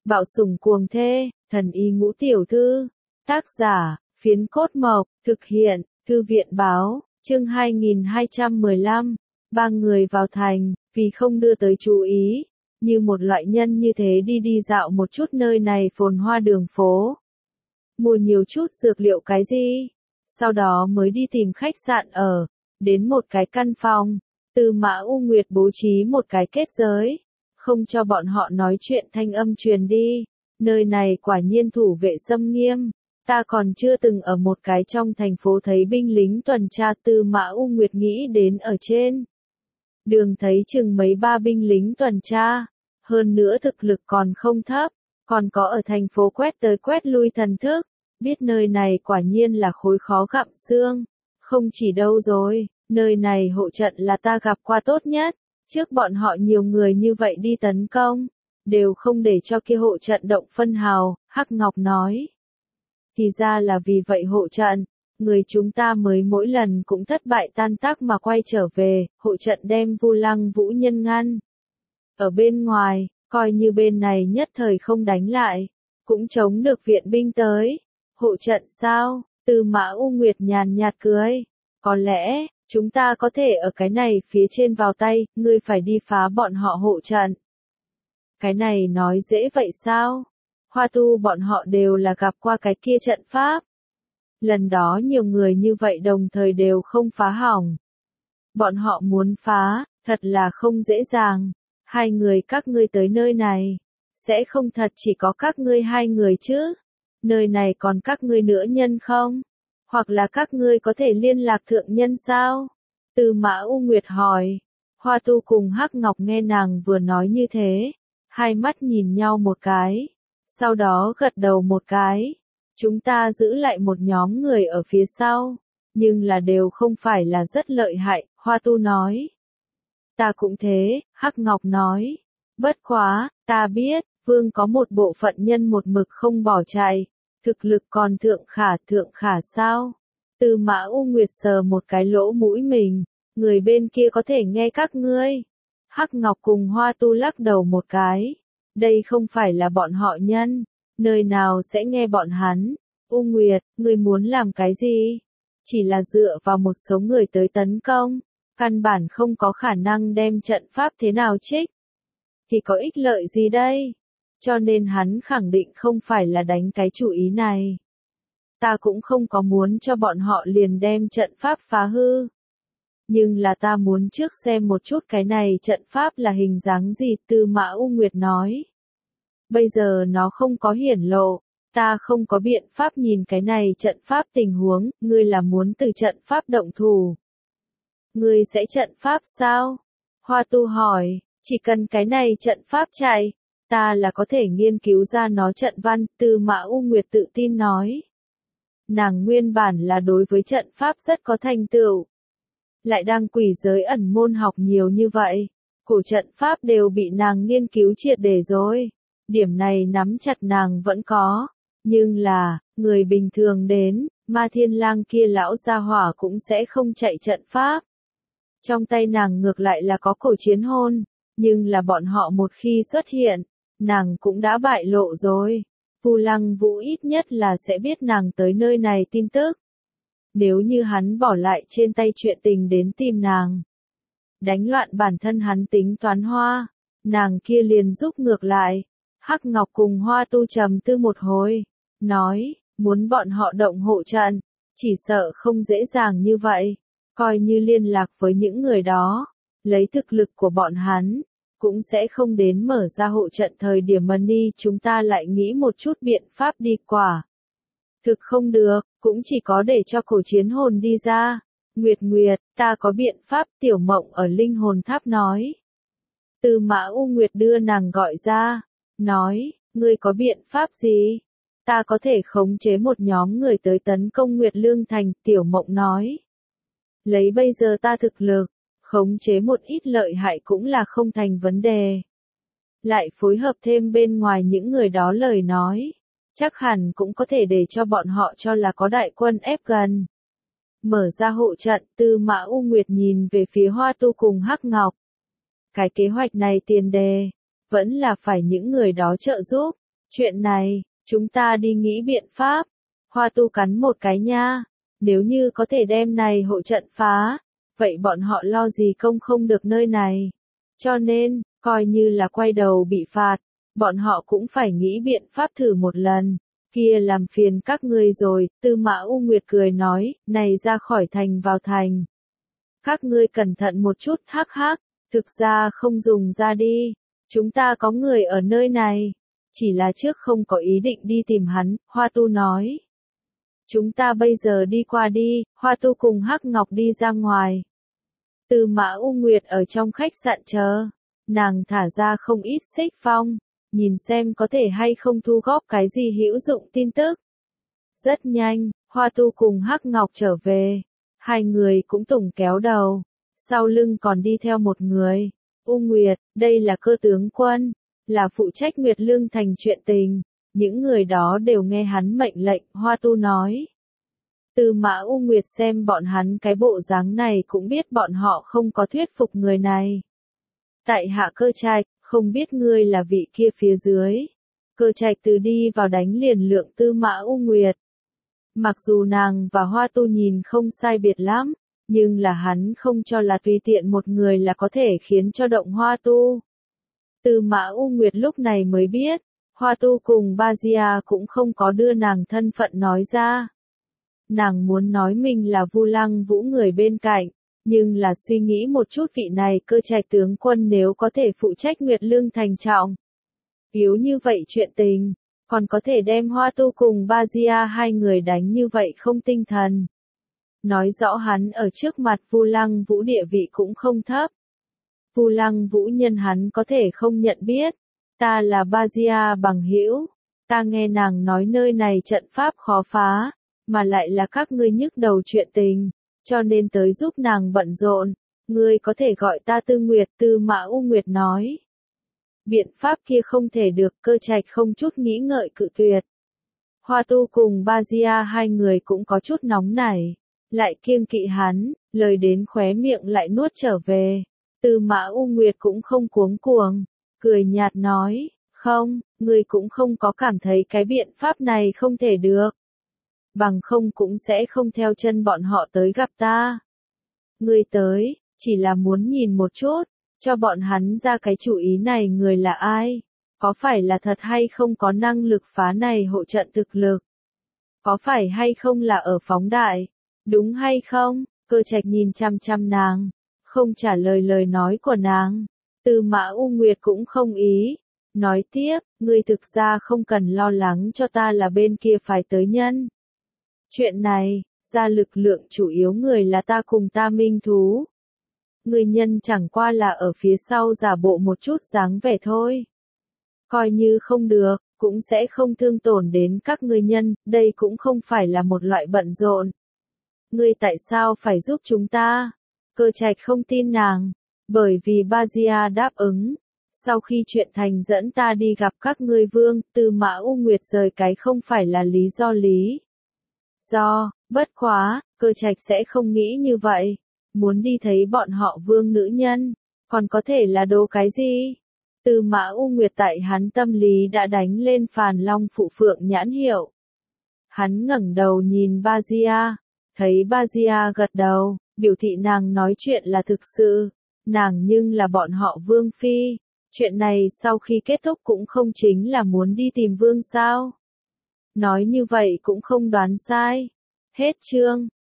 Bạo sủng cuồng thê, thần y ngũ tiểu thư. Tác giả, Phiến Cốt Mộc, thực hiện, Thư viện báo, chương 2215. Ba người vào thành, vì không đưa tới chú ý, như một loại nhân như thế đi dạo một chút nơi này phồn hoa đường phố. Mua nhiều chút dược liệu cái gì, sau đó mới đi tìm khách sạn ở, đến một cái căn phòng, Tư Mã U Nguyệt bố trí một cái kết giới, không cho bọn họ nói chuyện thanh âm truyền đi, nơi này quả nhiên thủ vệ xâm nghiêm. Ta còn chưa từng ở một cái trong thành phố thấy binh lính tuần tra. Tư Mã U Nguyệt nghĩ đến ở trên đường thấy chừng mấy ba binh lính tuần tra, hơn nữa thực lực còn không thấp, còn có ở thành phố quét tới quét lui thần thức, biết nơi này quả nhiên là khối khó gặm xương. Không chỉ đâu rồi, nơi này hộ trận là ta gặp qua tốt nhất, trước bọn họ nhiều người như vậy đi tấn công, đều không để cho kia hộ trận động phân hào. Hắc Ngọc nói. Thì ra là vì vậy hộ trận, người chúng ta mới mỗi lần cũng thất bại tan tác mà quay trở về, hộ trận đem Vu Lăng Vũ nhân ngăn. Ở bên ngoài, coi như bên này nhất thời không đánh lại, cũng chống được viện binh tới. Hộ trận sao? Tư Mã U Nguyệt nhàn nhạt cười. Có lẽ, chúng ta có thể ở cái này phía trên vào tay, ngươi phải đi phá bọn họ hộ trận. Cái này nói dễ vậy sao? Hoa Tu bọn họ đều là gặp qua cái kia trận pháp. Lần đó nhiều người như vậy đồng thời đều không phá hỏng. Bọn họ muốn phá, thật là không dễ dàng. Hai người các ngươi tới nơi này, sẽ không thật chỉ có các ngươi hai người chứ? Nơi này còn các ngươi nữa nhân không? Hoặc là các ngươi có thể liên lạc thượng nhân sao? Tư Mã U Nguyệt hỏi. Hoa Tu cùng Hắc Ngọc nghe nàng vừa nói như thế, hai mắt nhìn nhau một cái, sau đó gật đầu một cái. Chúng ta giữ lại một nhóm người ở phía sau, nhưng là đều không phải là rất lợi hại, Hoa Tu nói. Ta cũng thế, Hắc Ngọc nói. Bất quá, ta biết, vương có một bộ phận nhân một mực không bỏ chạy, thực lực còn thượng khả sao? Tư Mã U Nguyệt sờ một cái lỗ mũi mình, người bên kia có thể nghe các ngươi. Hắc Ngọc cùng Hoa Tu lắc đầu một cái. Đây không phải là bọn họ nhân, nơi nào sẽ nghe bọn hắn. U Nguyệt, ngươi muốn làm cái gì? Chỉ là dựa vào một số người tới tấn công, căn bản không có khả năng đem trận pháp thế nào trích. Thì có ích lợi gì đây? Cho nên hắn khẳng định không phải là đánh cái chủ ý này. Ta cũng không có muốn cho bọn họ liền đem trận pháp phá hư. Nhưng là ta muốn trước xem một chút cái này trận pháp là hình dáng gì. Tư Mã U Nguyệt nói. Bây giờ nó không có hiển lộ, ta không có biện pháp nhìn cái này trận pháp tình huống, ngươi là muốn từ trận pháp động thủ. Ngươi sẽ trận pháp sao? Hoa Tu hỏi, chỉ cần cái này trận pháp chạy, ta là có thể nghiên cứu ra nó trận văn. Tư Mã U Nguyệt tự tin nói. Nàng nguyên bản là đối với trận pháp rất có thành tựu. Lại đang quỷ giới ẩn môn học nhiều như vậy, cổ trận pháp đều bị nàng nghiên cứu triệt để rồi. Điểm này nắm chặt nàng vẫn có, nhưng là, người bình thường đến, Ma Thiên Lang kia lão gia hỏa cũng sẽ không chạy trận pháp. Trong tay nàng ngược lại là có cổ chiến hôn, nhưng là bọn họ một khi xuất hiện, nàng cũng đã bại lộ rồi. Vu Lăng Vũ ít nhất là sẽ biết nàng tới nơi này tin tức. Nếu như hắn bỏ lại trên tay chuyện tình đến tìm nàng, đánh loạn bản thân hắn tính toán hoa, nàng kia liền giúp ngược lại. Hắc Ngọc cùng Hoa Tu trầm tư một hồi, nói, muốn bọn họ động hộ trận, chỉ sợ không dễ dàng như vậy, coi như liên lạc với những người đó, lấy thực lực của bọn hắn, cũng sẽ không đến mở ra hộ trận thời điểm money. Chúng ta lại nghĩ một chút biện pháp đi quả. Thực không được, cũng chỉ có để cho cổ chiến hồn đi ra. Nguyệt Nguyệt, ta có biện pháp. Tiểu Mộng ở linh hồn tháp nói. Tư Mã U Nguyệt đưa nàng gọi ra. Nói, ngươi có biện pháp gì? Ta có thể khống chế một nhóm người tới tấn công Nguyệt Lương Thành. Tiểu Mộng nói. Lấy bây giờ ta thực lực, khống chế một ít lợi hại cũng là không thành vấn đề. Lại phối hợp thêm bên ngoài những người đó lời nói, chắc hẳn cũng có thể để cho bọn họ cho là có đại quân ép gần. Mở ra hộ trận. Tư Mã U Nguyệt nhìn về phía Hoa Tu cùng Hắc Ngọc. Cái kế hoạch này tiền đề, vẫn là phải những người đó trợ giúp. Chuyện này, chúng ta đi nghĩ biện pháp. Hoa Tu cắn một cái nha. Nếu như có thể đem này hộ trận phá, vậy bọn họ lo gì công không được nơi này. Cho nên, coi như là quay đầu bị phạt, bọn họ cũng phải nghĩ biện pháp thử một lần. Kia làm phiền các ngươi rồi, Tư Mã U Nguyệt cười nói, này ra khỏi thành vào thành. Các ngươi cẩn thận một chút, hắc hắc, thực ra không dùng ra đi. Chúng ta có người ở nơi này. Chỉ là trước không có ý định đi tìm hắn, Hoa Tu nói. Chúng ta bây giờ đi qua đi, Hoa Tu cùng Hắc Ngọc đi ra ngoài. Tư Mã U Nguyệt ở trong khách sạn chờ. Nàng thả ra không ít xích phong, nhìn xem có thể hay không thu góp cái gì hữu dụng tin tức. Rất nhanh, Hoa Tu cùng Hắc Ngọc trở về. Hai người cũng tùng kéo đầu. Sau lưng còn đi theo một người. U Nguyệt, đây là cơ tướng quân, là phụ trách Nguyệt Lương thành chuyện tình. Những người đó đều nghe hắn mệnh lệnh, Hoa Tu nói. Tư Mã U Nguyệt xem bọn hắn cái bộ dáng này cũng biết bọn họ không có thuyết phục người này. Tại hạ Cơ Trạch, không biết ngươi là vị kia phía dưới. Cơ Trạch từ đi vào đánh liền lượng Tư Mã U Nguyệt. Mặc dù nàng và Hoa Tu nhìn không sai biệt lắm, nhưng là hắn không cho là tùy tiện một người là có thể khiến cho động Hoa Tu. Tư Mã U Nguyệt lúc này mới biết, Hoa Tu cùng Ba-gia cũng không có đưa nàng thân phận nói ra. Nàng muốn nói mình là Vu Lăng Vũ người bên cạnh, nhưng là suy nghĩ một chút vị này Cơ Trạch tướng quân nếu có thể phụ trách Nguyệt Lương thành trọng. Yếu như vậy chuyện tình, còn có thể đem Hoa Tu cùng Ba-gia hai người đánh như vậy không tinh thần. Nói rõ hắn ở trước mặt Vu Lăng Vũ địa vị cũng không thấp. Vu Lăng Vũ nhân hắn có thể không nhận biết. Ta là Ba-gia bằng hữu. Ta nghe nàng nói nơi này trận pháp khó phá, mà lại là các ngươi nhức đầu chuyện tình, cho nên tới giúp nàng bận rộn. Ngươi có thể gọi ta Tư Nguyệt, Tư Mã U Nguyệt nói. Biện pháp kia không thể được, Cơ Trạch không chút nghĩ ngợi cự tuyệt. Hoa Tu cùng Ba-gia hai người cũng có chút nóng nảy, lại kiêng kỵ hắn, lời đến khóe miệng lại nuốt trở về. Tư Mã U Nguyệt cũng không cuống cuồng, cười nhạt nói, không, ngươi cũng không có cảm thấy cái biện pháp này không thể được. Bằng không cũng sẽ không theo chân bọn họ tới gặp ta. Ngươi tới, chỉ là muốn nhìn một chút, cho bọn hắn ra cái chủ ý này người là ai, có phải là thật hay không có năng lực phá này hộ trận thực lực, có phải hay không là ở phóng đại, đúng hay không? Cơ Trạch nhìn chăm chăm nàng, không trả lời lời nói của nàng. Tư Mã U Nguyệt cũng không ý, nói tiếp, ngươi thực ra không cần lo lắng cho ta là bên kia phải tới nhân. Chuyện này, ra lực lượng chủ yếu người là ta cùng ta minh thú. Người nhân chẳng qua là ở phía sau giả bộ một chút dáng vẻ thôi. Coi như không được, cũng sẽ không thương tổn đến các ngươi nhân, đây cũng không phải là một loại bận rộn. Ngươi tại sao phải giúp chúng ta? Cơ Trạch không tin nàng, bởi vì Ba-gia đáp ứng. Sau khi chuyện thành dẫn ta đi gặp các ngươi vương, Tư Mã U Nguyệt rời cái không phải là lý do, bất quá, Cơ Trạch sẽ không nghĩ như vậy. Muốn đi thấy bọn họ vương nữ nhân, còn có thể là đồ cái gì? Tư Mã U Nguyệt tại hắn tâm lý đã đánh lên Phàn Long Phụ Phượng nhãn hiệu. Hắn ngẩng đầu nhìn Ba-gia, thấy Ba-gia gật đầu, biểu thị nàng nói chuyện là thực sự, nàng nhưng là bọn họ vương phi. Chuyện này sau khi kết thúc cũng không chính là muốn đi tìm vương sao? Nói như vậy cũng không đoán sai. Hết chương.